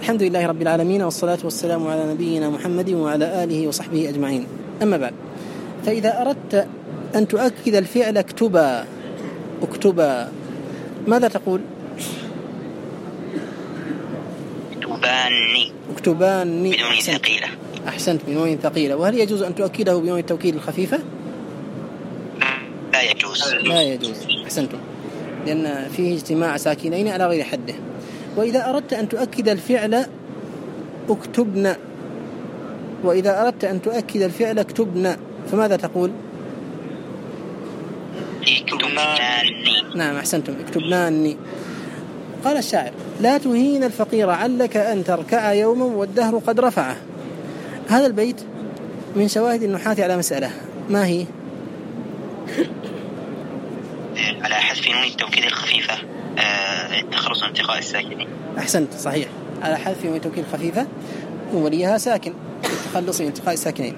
الحمد لله رب العالمين، والصلاة والسلام على نبينا محمد وعلى آله وصحبه أجمعين. أما بعد، فإذا أردت أن تؤكد الفعل اكتبا ماذا تقول؟ اكتباني بدون ثقيلة. أحسنت، بنون ثقيلة. وهل يجوز أن تؤكده بنون التوكيد الخفيفة؟ لا يجوز. أحسنتم، لأن فيه اجتماع ساكنين على غير حده. وإذا أردت أن تؤكد الفعل اكتبنا، وإذا أردت أن تؤكد الفعل اكتبنا، فماذا تقول؟ اكتبناني. نعم أحسنتم، اكتبناني. قال الشاعر: لا تهين الفقير علك أن تركع يوما والدهر قد رفعه. هذا البيت من شواهد النحاة على مسألة، ما هي؟ على حذف نون التوكيد الخفيفة التخلص من التقاء الساكنين. أحسنت، صحيح، على حذف نون التوكيد الخفيفة وليها ساكن التخلص من التقاء الساكنين.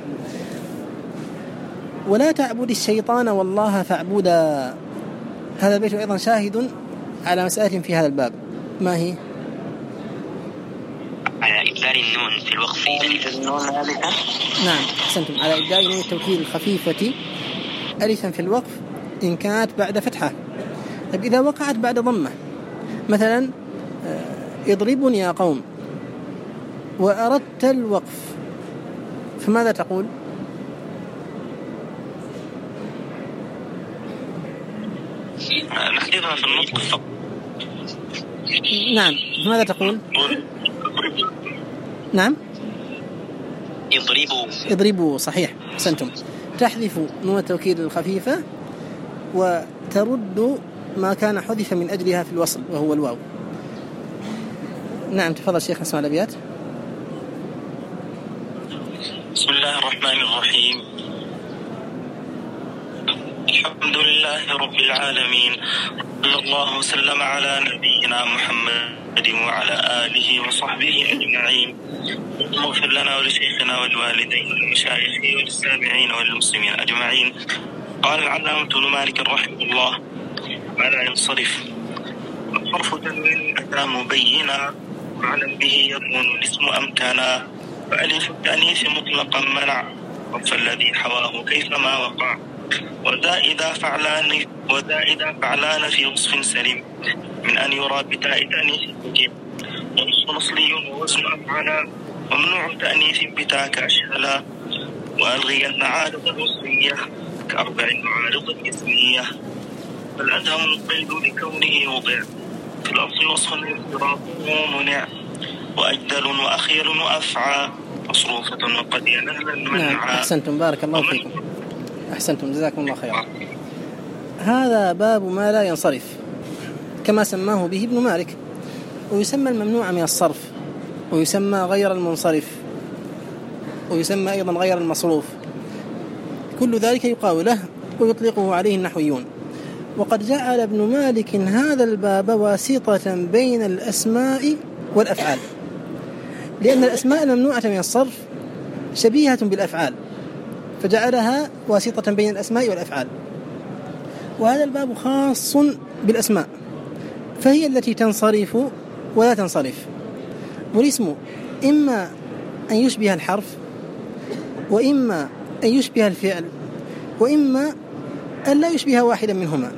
ولا تعبد الشيطان والله فاعبدا. هذا البيت أيضا شاهد على مسألة في هذا الباب، ما هي؟ على إبدال النون في الوقف ألفا. نعم أحسنتم، على إبدال نون التوكيد الخفيفة ألفا في الوقف إن كانت بعد فتحة. طيب إذا وقعت بعد ضمة، مثلا اضربني يا قوم، وأردت الوقف، فماذا تقول؟ نحدثها في النطق فقط. نعم، ماذا تقول؟ نعم، اضربوا، صحيح، أحسنتم. تحذف نون التوكيد الخفيفة وترد ما كان حذف من أجلها في الوصل وهو الواو. نعم، تفضل شيخ، نسمع الأبيات. بسم الله الرحمن الرحيم. الحمد لله رب العالمين، صلى الله وسلم على نبينا محمد وعلى آله وصحبه أجمعين. اغفر لنا ولشيخنا والوالدين والمشايخ والسامعين والمسلمين أجمعين. قال العلامة ابن مالك رحمه الله: ما لا ينصرف. الحرف تنوين أتى مبينا، وعلم به يكون الاسم أمكنا، فألف التأنيث مطلقا منع، فالذي حواه كيفما وقع. وذا إذا فعلان في وصف سليم من أن يرى بتاء تأنيث تجيب. ونص مصلي ووزن أفعلا، ومنوع تأنيث بتاء كأشهلا. وألغي المعارض الوصفية كأربع معارض اسمية، فالأدهم القيد لكونه وضع في الأصل وصف اضطرابه منع. وأجدل وأخير وأفعى مصروفة وقد ينال المنع. نعم أحسنتم، بارك الله فيكم، أحسنتم، جزاكم الله خيرا. هذا باب ما لا ينصرف كما سماه به ابن مالك، ويسمى الممنوع من الصرف، ويسمى غير المنصرف، ويسمى أيضا غير المصروف. كل ذلك يقال له ويطلقه عليه النحويون. وقد جعل ابن مالك هذا الباب واسطة بين الأسماء والأفعال، لأن الأسماء الممنوعة من الصرف شبيهة بالأفعال، فجعلها واسطة بين الأسماء والأفعال. وهذا الباب خاص بالأسماء، فهي التي تنصرف ولا تنصرف. والاسم إما أن يشبه الحرف، وإما أن يشبه الفعل، وإما أن لا يشبه واحدا منهما.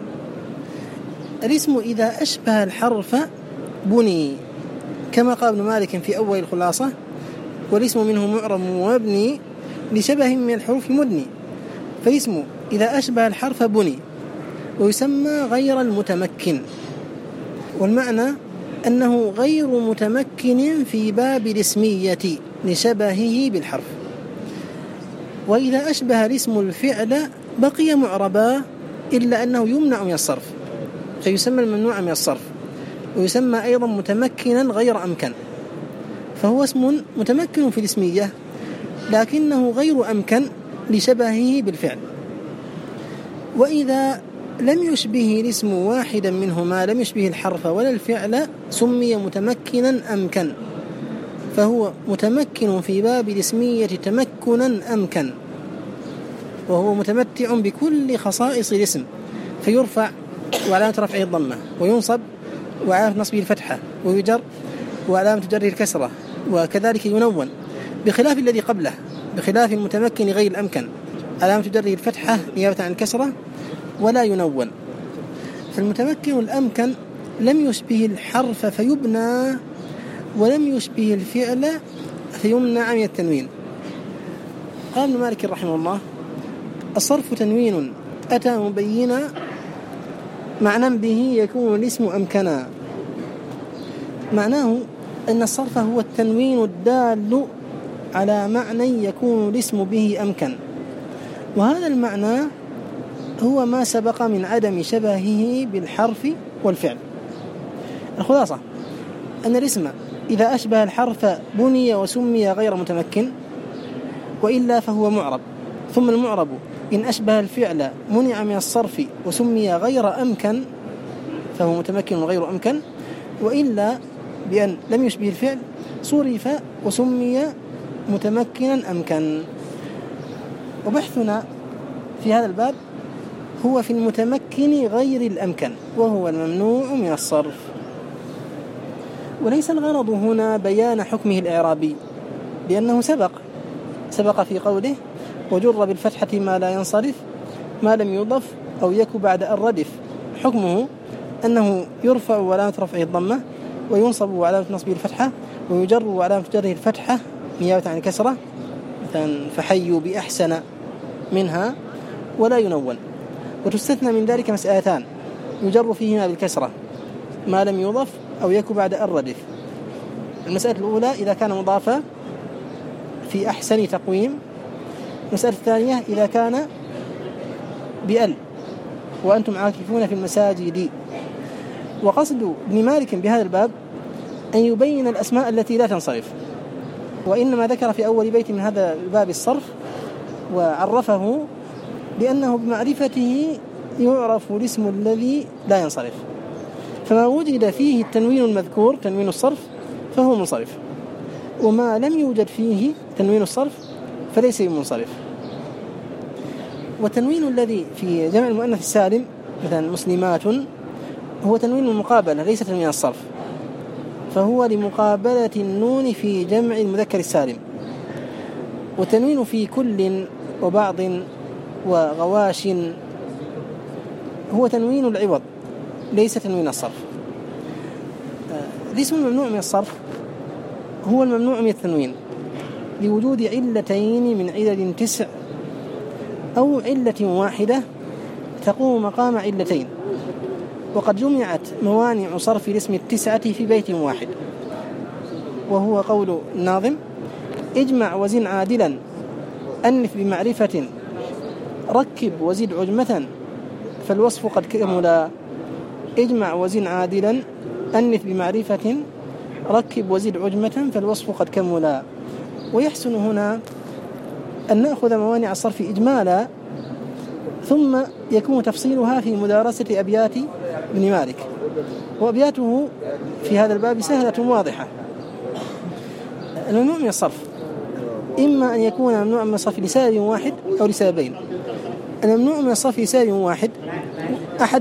الاسم إذا أشبه الحرف بني، كما قال ابن مالك في أول الخلاصة: والاسم منه معرب ومبني لشبه من الحروف مدني. فالاسم إذا أشبه الحرف بني، ويسمى غير المتمكن. والمعنى أنه غير متمكن في باب الاسمية لشبهه بالحرف. وإذا أشبه الاسم الفعل بقي معربا، إلا أنه يمنع من الصرف، فيسمى الممنوع من الصرف. ويسمى أيضا متمكنا غير أمكن، فهو اسم متمكن في الاسمية لكنه غير أمكن لشبهه بالفعل. وإذا لم يشبه الاسم واحدا منهما، لم يشبه الحرف ولا الفعل، سمي متمكنا أمكن، فهو متمكن في باب الاسمية تمكنا أمكن، وهو متمتع بكل خصائص الاسم، فيرفع وعلامة رفعه الضمة، وينصب وعلامة نصبه الفتحة، ويجر وعلامة جره الكسرة، وكذلك ينون، بخلاف الذي قبله، بخلاف المتمكن غير الأمكن، علامة جره الفتحة نيابة عن الكسرة ولا ينون. فالمتمكن الأمكن لم يشبه الحرف فيبنى، ولم يشبه الفعل فيمنع من التنوين. قال ابن مالك رحمه الله: الصرف تنوين أتى مبينا معنى به يكون الاسم أمكنا. معناه أن الصرف هو التنوين الدال على معنى يكون الاسم به أمكن، وهذا المعنى هو ما سبق من عدم شبهه بالحرف والفعل. الخلاصة أن الاسم إذا أشبه الحرف بني وسمي غير متمكن، وإلا فهو معرب. ثم المعرب إن أشبه الفعل منع من الصرف وسمي غير أمكن فهو متمكن غير أمكن، وإلا بأن لم يشبه الفعل صرف وسمي متمكنا أمكن. وبحثنا في هذا الباب هو في المتمكن غير الأمكن، وهو الممنوع من الصرف. وليس الغرض هنا بيان حكمه الإعرابي، لأنه سبق في قوله: وجر بالفتحة ما لا ينصرف ما لم يضف أو يك بعد الردف. حكمه أنه يرفع وعلامة رفعه الضمة، وينصب وعلامة نصبه الفتحة، ويجر وعلامة جره الفتحة نيابة عن الكسرة، مثلا فحيوا بأحسن منها، ولا ينون. وتستثنى من ذلك مسألتان يجر فيهما بالكسرة: ما لم يضف أو يك بعد الردف. المسألة الأولى إذا كان مضافا في أحسن تقويم. المسألة الثانية إذا كان بأل وأنتم عاكفون في المساجد. وقصد ابن مالك بهذا الباب أن يبين الأسماء التي لا تنصرف، وإنما ذكر في أول بيت من هذا الباب الصرف، وعرفه بأنه بمعرفته يعرف الاسم الذي لا ينصرف، فما وجد فيه التنوين المذكور تنوين الصرف فهو منصرف، وما لم يوجد فيه تنوين الصرف فليس منصرف. والتنوين الذي في جمع المؤنث السالم مثلا مسلمات هو تنوين المقابلة ليس تنوين الصرف، فهو لمقابلة النون في جمع المذكر السالم. والتنوين في كل وبعض وغواش هو تنوين العوض ليس تنوين الصرف. الاسم الممنوع من الصرف هو الممنوع من التنوين لوجود علتين من علل 9 أو علة واحدة تقوم مقام علتين، وقد جمعت موانع صرف الاسم 9 في بيت واحد، وهو قول الناظم: اجمع وزن عادلا أنف بمعرفة ركب وزد عجمة فالوصف قد كملا. اجمع وزن عادلا أنف بمعرفة ركب وزد عجمة فالوصف قد كملا. ويحسن هنا أن نأخذ موانع الصرف إجمالا، ثم يكون تفصيلها في مدارسة أبيات ابن مالك، وأبياته في هذا الباب سهلة واضحة. الممنوع من الصرف إما أن يكون ممنوعا من الصرف لسبب واحد أو لسببين. الممنوع من الصرف لسبب واحد أحد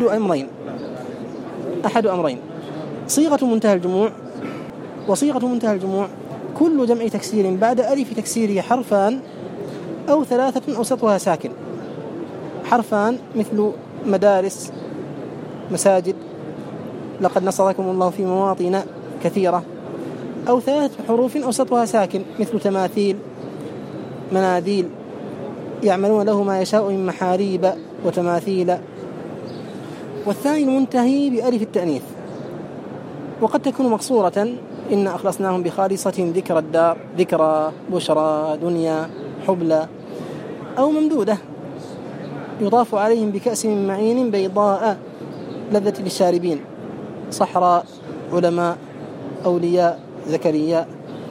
أمرين: صيغة منتهى الجموع. وصيغة منتهى الجموع كل جمع تكسير بعد ألف تكسيره حرفان أو 3 أوسطها ساكن. حرفان مثل مدارس، مساجد، لقد نصركم الله في مواطن كثيرة، أو 3 حروف أوسطها ساكن مثل تماثيل، مناديل، يعملون له ما يشاء من محاريب وتماثيل. والثاني المنتهي بألف التأنيث، وقد تكون مقصورة: إن أخلصناهم بخالصة ذكر الدار، ذكرى، بشرى، دنيا، حبلى، أو ممدودة: يضاف عليهم بكأس من معين بيضاء لذة للشاربين، صحراء، علماء، أولياء، زكريا.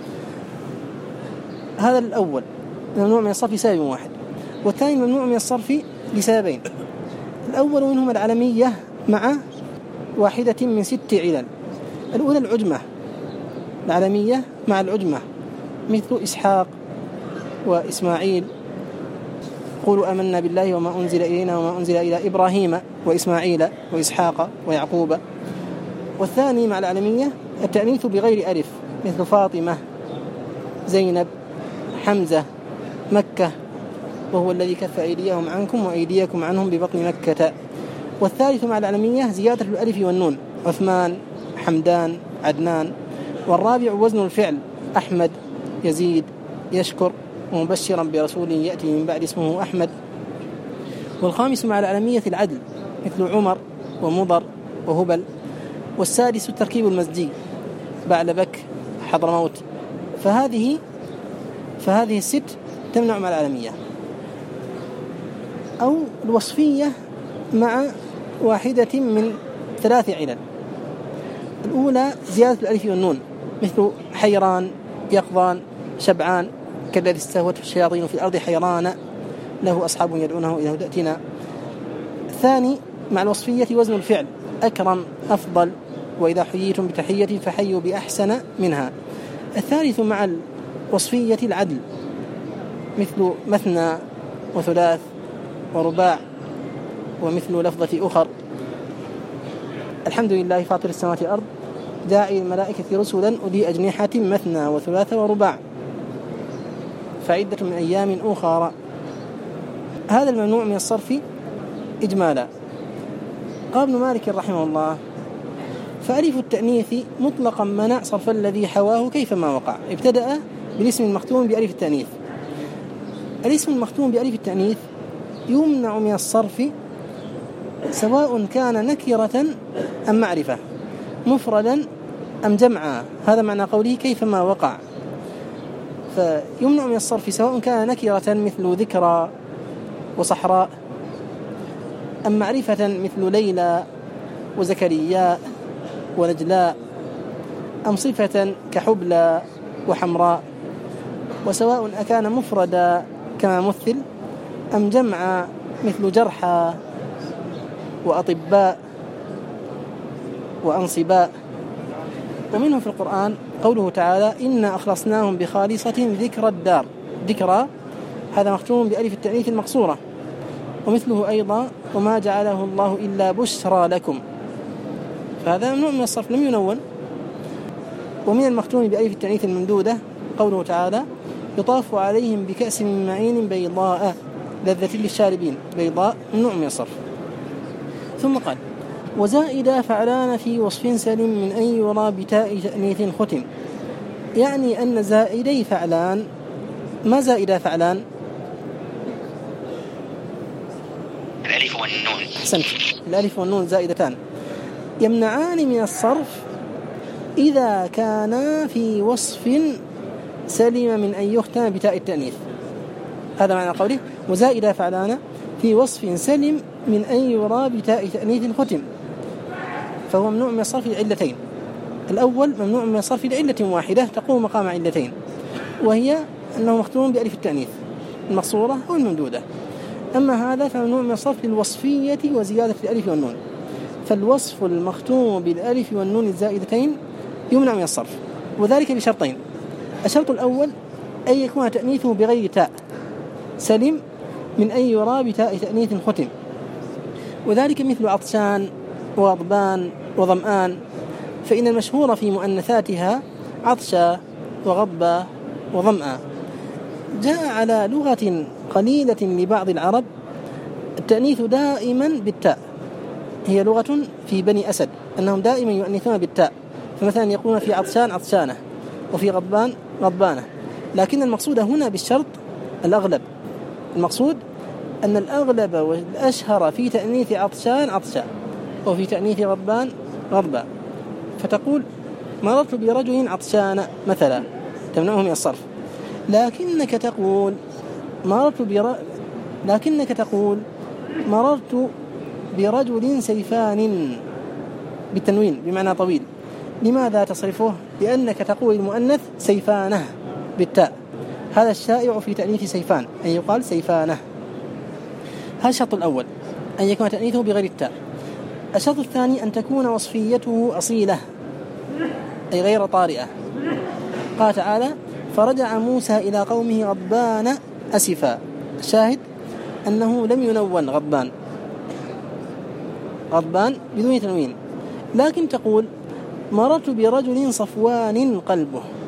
هذا الأول ممنوع من الصرف لسبب واحد، والثاني ممنوع من الصرف لسببين. الأول منهما العلمية مع واحدة من 6 علل. الأولى العجمة، العلمية مع العجمة، مثل إسحاق وإسماعيل: قولوا آمنا بالله وما أنزل إلينا وما أنزل إلى إبراهيم وإسماعيل وإسحاق ويعقوب. والثاني مع العلمية التأنيث بغير ألف، مثل فاطمة، زينب، حمزة، مكة، وهو الذي كف أيديهم عنكم وأيديكم عنهم ببطن مكة. والثالث مع العلمية زيادة الألف والنون، عثمان، حمدان، عدنان. والرابع وزن الفعل، أحمد، يزيد، يشكر، ومبشرا برسول يأتي من بعد اسمه أحمد. والخامس مع العلمية العدل، مثل عمر ومضر وهبل. والسادس التركيب المزجي، بعلبك، حضرموت. فهذه الست تمنع مع العلمية. أو الوصفية مع واحدة من 3 علل. الأولى زيادة الألف والنون، مثل حيران، يقظان، شبعان، كالذي استهوته الشياطين في الأرض حيران له أصحاب يدعونه إلى هدى ائتنا. الثاني مع الوصفية وزن الفعل، أكرم، أفضل، وإذا حييتم بتحية فحيوا بأحسن منها. الثالث مع الوصفية العدل، مثل مثنى وثلاث ورباع، ومثل لفظة أخر. الحمد لله فاطر السماوات والأرض جاعل الملائكة رسلا أولي أجنحة مثنى وثلاث ورباع فعدة من أيام أخرى. هذا الممنوع من الصرف إجمالا. قال ابن مالك رحمه الله: فألف التأنيث مطلقا منع صرف الذي حواه كيفما وقع. ابتدأ بالاسم المختوم بألف التأنيث. الاسم المختوم بألف التأنيث يمنع من الصرف سواء كان نكرة أم معرفة، مفردا أم جمعا. هذا معنى قوله كيفما وقع. فيمنع من الصرف سواء كان نكرة مثل ذكرى وصحراء، أم معرفة مثل ليلى وزكريا ونجلاء، أم صفة كحبلى وحمراء. وسواء أكان مفردا كما مثل، أم جمعا مثل جرحى وأطباء وأنصباء. ومنهم في القرآن قوله تعالى: إنا أخلصناهم بخالصة ذكر الدار. ذكرى هذا مختوم بألف التأنيث المقصورة. ومثله أيضا: وما جعله الله إلا بشرى لكم. فهذا ممنوع من الصرف، لم ينون. ومن المختوم بألف التأنيث الممدودة قوله تعالى: يطاف عليهم بكأس من معين بيضاء لذة للشاربين. بيضاء ممنوع من الصرف. ثم قال: وزائد فعلان في وصف سلم من أن يرى بتاء تأنيث ختم. يعني أن زائدي فعلان، ما زائد فعلان؟ الألف والنون. أحسنت، الألف والنون زائدتان، يمنعان من الصرف إذا كانا في وصف سلم من أن يختم بتاء التأنيث. هذا معنى قوله: وزائد فعلان في وصف سلم من أن يرى بتاء تأنيث ختم. فهو ممنوع من الصرف لعلتين. الأول ممنوع من الصرف لعلة واحدة تقوم مقام علتين، وهي أنه مختوم بألف التأنيث المقصورة أو الممدودة. أما هذا فممنوع من الصرف للوصفية وزيادة الألف والنون. فالوصف المختوم بالألف والنون الزائدتين يمنع من الصرف، وذلك بشرطين. الشرط الأول أن يكون تأنيثه بغير تاء سلم من أن يرى بتاء تأنيث ختم، وذلك مثل عطشان وغضبان وظمآن، فإن المشهور في مؤنثاتها عطشا وغضبا وظمآ. جاء على لغة قليلة لبعض العرب التأنيث دائما بالتاء. هي لغة في بني أسد أنهم دائما يؤنثون بالتاء، فمثلا يقولون في عطشان عطشانة، وفي غضبان غضبانة. لكن المقصود هنا بالشرط الأغلب. المقصود أن الأغلب والأشهر في تأنيث عطشان عطشا، وفي تأنيث غضبان غضبا. فتقول: مررت برجل عطشان مثلا، تمنعه من الصرف. لكنك تقول: مررت برجل سيفان بالتنوين بمعنى طويل. لماذا تصرفه؟ لأنك تقول المؤنث سيفانه بالتاء. هذا الشائع في تأنيث سيفان، أن يقال سيفانه. هذا الشرط الأول، أن يكون تأنيثه بغير التاء. الشرط الثاني أن تكون وصفيته أصيلة، أي غير طارئة. قال تعالى: فرجع موسى إلى قومه غضبان أسفا. الشاهد أنه لم ينون غضبان بدون تنوين. لكن تقول: مررت برجل صفوان قلبه،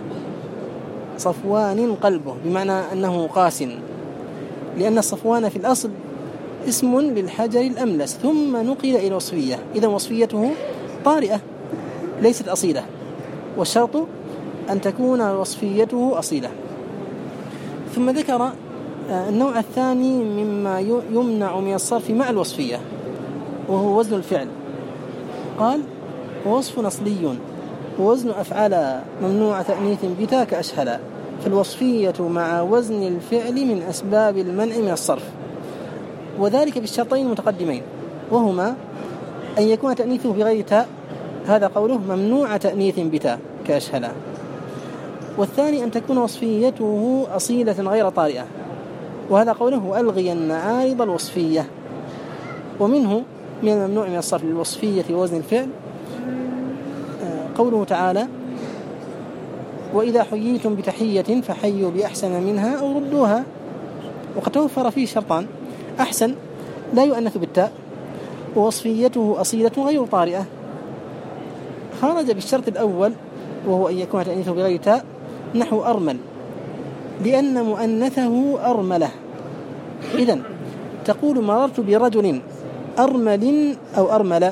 صفوان قلبه، بمعنى أنه قاس، لأن الصفوان في الأصل اسم للحجر الأملس ثم نقل إلى وصفية، إذا وصفيته طارئة ليست أصيلة، والشرط أن تكون وصفيته أصيلة. ثم ذكر النوع الثاني مما يمنع من الصرف مع الوصفية، وهو وزن الفعل. قال: ووصف أصلي ووزن أفعل ممنوع تأنيث بتا كأشهلا، فالوصفية مع وزن الفعل من أسباب المنع من الصرف، وذلك بالشرطين المتقدمين، وهما أن يكون تأنيثه بغير تاء، هذا قوله ممنوع تأنيث بتا كأشهلا، والثاني أن تكون وصفيته أصيلة غير طارئة، وهذا قوله وألغين عارض الوصفية. ومنه من الممنوع من الصرف للوصفية ووزن الفعل قوله تعالى: وإذا حييتم بتحية فحيوا بأحسن منها أو ردوها. وقد توفر فيه شرطان: أحسن لا يؤنث بالتاء، ووصفيته أصيلة غير طارئة. خرج بالشرط الأول وهو أن يكون تأنيثه بغير تاء نحو أرمل، لأن مؤنثه أرملة. إذن تقول مررت برجل أرمل أو أرمل؟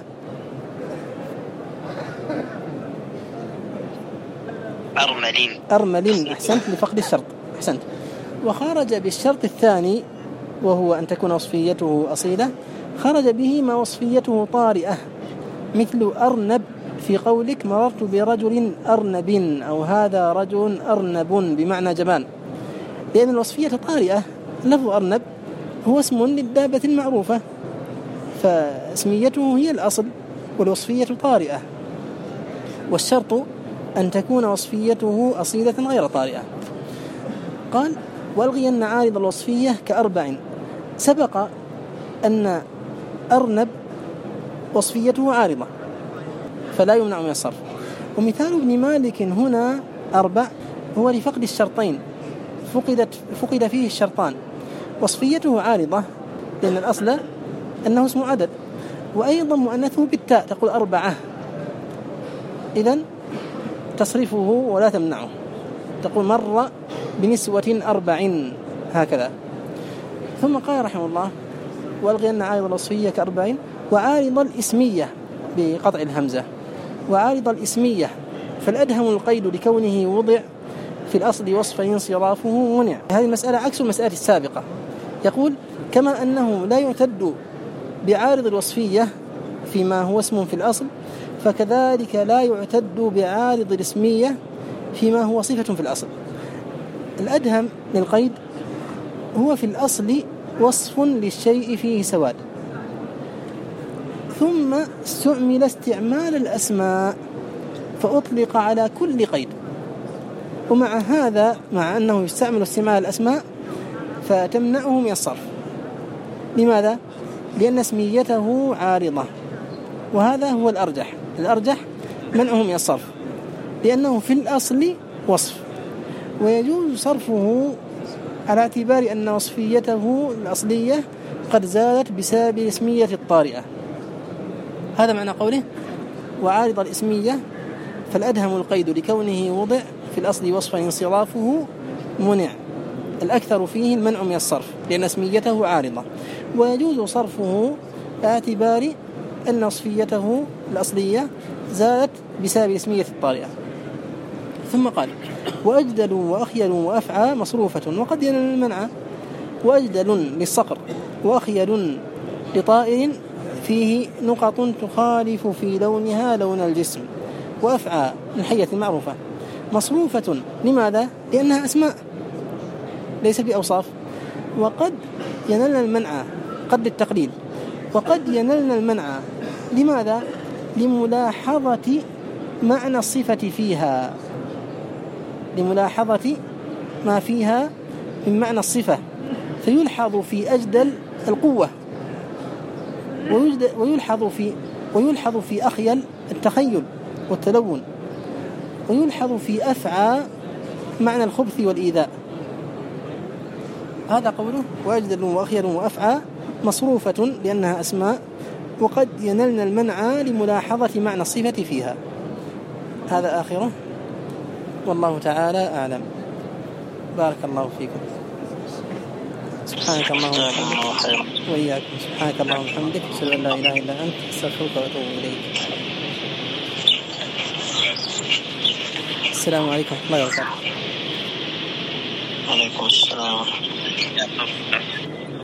أرمل. أحسنت، لفقد الشرط، أحسنت. وخرج بالشرط الثاني وهو أن تكون وصفيته أصيلة، خرج به ما وصفيته طارئة، مثل أرنب في قولك مررت برجل أرنب، أو هذا رجل أرنب بمعنى جبان، لأن الوصفية طارئة. لفظ أرنب هو اسم للدابة المعروفة، فاسميته هي الأصل والوصفية طارئة، والشرط أن تكون وصفيته أصيلة غير طارئة. قال: وألغين عارض الوصفية كأربع. سبق أن أرنب وصفيته عارضة فلا يمنع من الصرف. ومثال ابن مالك هنا أربع هو لفقد الشرطين، فقد فيه الشرطان، وصفيته عارضة لأن الأصل أنه اسم عدد، وأيضا مؤنثه بالتاء، تقول أربعة، إذن تصرفه ولا تمنعه، تقول مر بنسوة أربع، هكذا. ثم قال رحمه الله: وألغين عارض الوصفية كأربع، وعارض الإسمية بقطع الهمزة، وعارض الإسمية فالأدهم القيد لكونه وضع في الأصل وصفا انصرافه منع. هذه المسألة عكس المسألة السابقة. يقول: كما أنه لا يعتد بعارض الوصفية فيما هو اسم في الأصل، فكذلك لا يعتد بعارض الاسمية فيما هو صفة في الأصل. الأدهم للقيد هو في الأصل وصف للشيء فيه سواد، ثم استعمل استعمال الأسماء فأطلق على كل قيد. ومع هذا، مع أنه يستعمل استعمال الأسماء، فتمنعه من الصرف. لماذا؟ لأن اسميته عارضة، وهذا هو الأرجح منعه من الصرف، لأنه في الأصل وصف، ويجوز صرفه على اعتبار أن وصفيته الأصلية قد زالت بسبب الاسمية الطارئة. هذا معنى قوله: وعارض الاسمية فالأدهم القيد لكونه وضع في الأصل وصفا انصرافه منع. الأكثر فيه المنع من الصرف لأن اسميته عارضة، ويجوز صرفه اعتبار أن وصفيته الأصلية زالت بسبب الاسمية الطارئة. ثم قال: وأجدل وأخيل وأفعى مصروفة وقد ينال المنع. وأجدل للصقر، وأخيل لطائر فيه نقط تخالف في لونها لون الجسم، وأفعى الحية المعروفة. مصروفة لماذا؟ لأنها أسماء ليس بأوصاف. وقد ينالنا المنع، قد للتقليل، وقد ينالنا المنع لماذا؟ لملاحظة معنى الصفة فيها، لملاحظة ما فيها من معنى الصفة، فيلحظ في أجدل القوة، ويلحظ في أخيل التخيل والتلون، ويلحظ في أفعى معنى الخبث والإيذاء. هذا قوله: وأجدل وأخيل وأفعى مصروفة لأنها أسماء، وقد ينلنا المنع لملاحظة معنى الصفة فيها. هذا آخره، والله تعالى أعلم. بارك الله فيكم. سبحانك اللهم وبحمدك وإياكم. سبحانك اللهم وبحمدك أشهد أن لا إله إلا أنت أستغفرك وأتوب إليك. السلام عليكم ورحمة الله وبركاته. وعليكم السلام ورحمة الله وبركاته.